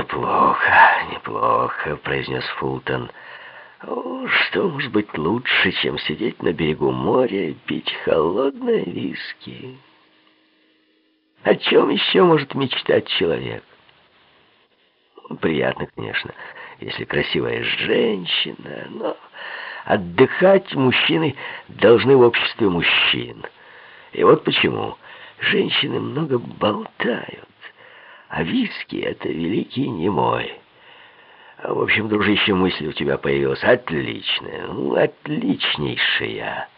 «Неплохо, неплохо», — произнес Фултон. «Что может быть лучше, чем сидеть на берегу моря и пить холодное виски? О чем еще может мечтать человек? Приятно, конечно, если красивая женщина, но отдыхать мужчины должны в обществе мужчин. И вот почему женщины много болтают, а виски — это великий немой. В общем, дружище, мысль у тебя появилась отличная, отличнейшая».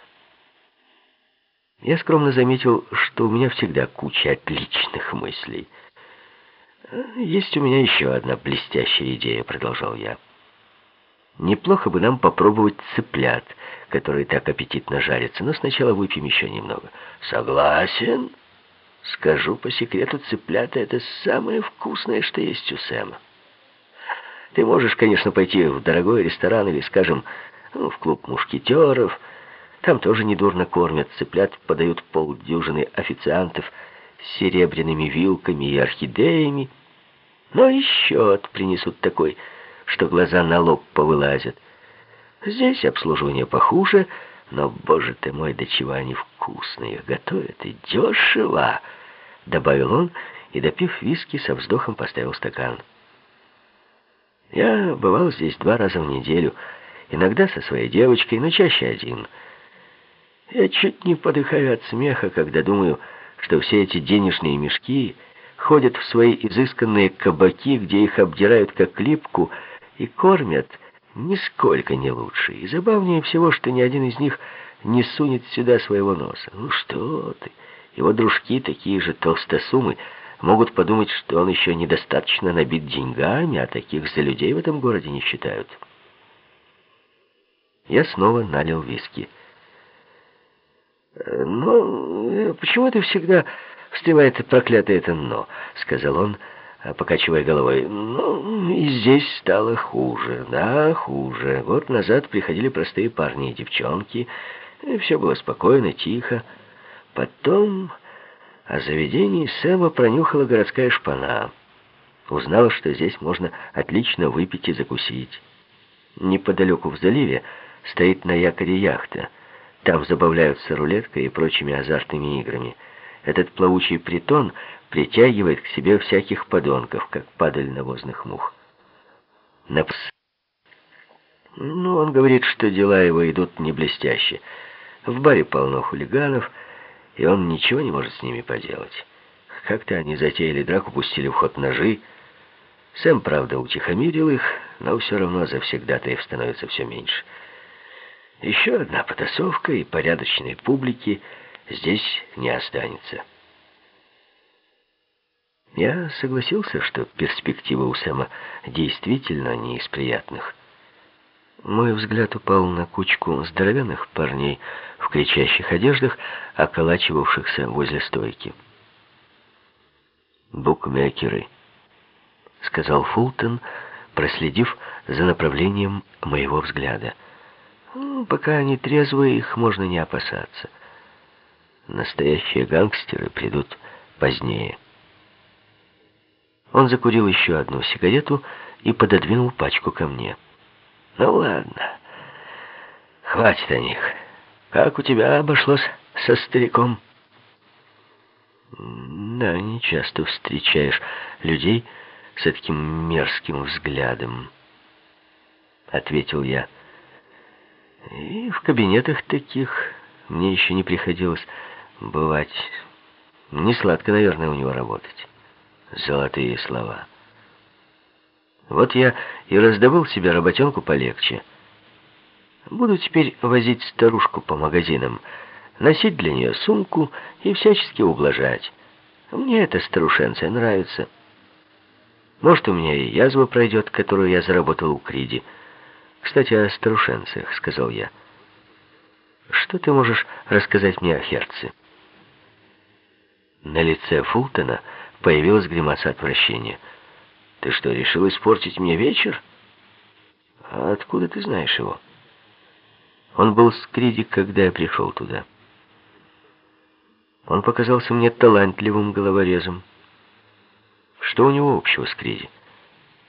Я скромно заметил, что у меня всегда куча отличных мыслей. «Есть у меня еще одна блестящая идея», — продолжал я. «Неплохо бы нам попробовать цыплят, которые так аппетитно жарятся, но сначала выпьем еще немного». «Согласен. Скажу по секрету, цыплята — это самое вкусное, что есть у Сэма. Ты можешь, конечно, пойти в дорогой ресторан или, скажем, в клуб мушкетеров. Там тоже недурно кормят. Цыплят подают полдюжины официантов с серебряными вилками и орхидеями. Но и счет принесут такой, что глаза на лоб повылазят. Здесь обслуживание похуже, но, боже ты мой, до чего они вкусные, готовят и дешево», — добавил он, и, допив виски, со вздохом поставил стакан. «Я бывал здесь 2 раза в неделю, иногда со своей девочкой, но чаще один. Я чуть не подыхаю от смеха, когда думаю, что все эти денежные мешки ходят в свои изысканные кабаки, где их обдирают как липку и кормят нисколько не лучше. И забавнее всего, что ни один из них не сунет сюда своего носа. Ну что ты, его дружки, такие же толстосумы, могут подумать, что он еще недостаточно набит деньгами, а таких за людей в этом городе не считают». Я снова налил виски. «Но почему ты всегда встревает проклятое это «но», — сказал он, покачивая головой. «Ну, и здесь стало хуже. Да, хуже. Год назад приходили простые парни и девчонки, и все было спокойно, тихо. Потом о заведении Сэма пронюхала городская шпана. Узнала, что здесь можно отлично выпить и закусить. Неподалеку в заливе стоит на якоре яхта. Там забавляются рулеткой и прочими азартными играми. Этот плавучий притон притягивает к себе всяких подонков, как падаль навозных мух. Ну, он говорит, что дела его идут не блестяще. В баре полно хулиганов, и он ничего не может с ними поделать. Как-то они затеяли драку, пустили в ход ножи. Сэм, правда, утихомирил их, но все равно завсегдатаев становится все меньше. Еще одна потасовка, и порядочной публики здесь не останется». Я согласился, что перспектива у Сэма действительно не из приятных. Мой взгляд упал на кучку здоровенных парней в кричащих одеждах, околачивавшихся возле стойки. «Букмекеры», — сказал Фултон, проследив за направлением моего взгляда. «Пока они трезвые, их можно не опасаться. Настоящие гангстеры придут позднее». Он закурил еще одну сигарету и пододвинул пачку ко мне. «Ну ладно, хватит о них. Как у тебя обошлось со стариком?» «Да, не часто встречаешь людей с таким мерзким взглядом», — ответил я. «И в кабинетах таких мне еще не приходилось бывать. Не сладко, наверное, у него работать». Золотые слова. Вот я и раздобыл себе работенку полегче. Буду теперь возить старушку по магазинам, носить для нее сумку и всячески ублажать. Мне эта старушенция нравится. Может, у меня и язва пройдет, которую я заработал у Криди. Кстати, о старушенциях, — сказал я. Что ты можешь рассказать мне о Херце? На лице Фултона появилась гримаса отвращения. «Ты что, решил испортить мне вечер? А откуда ты знаешь его?» «Он был с Криди, когда я пришел туда. Он показался мне талантливым головорезом. Что у него общего с Криди?»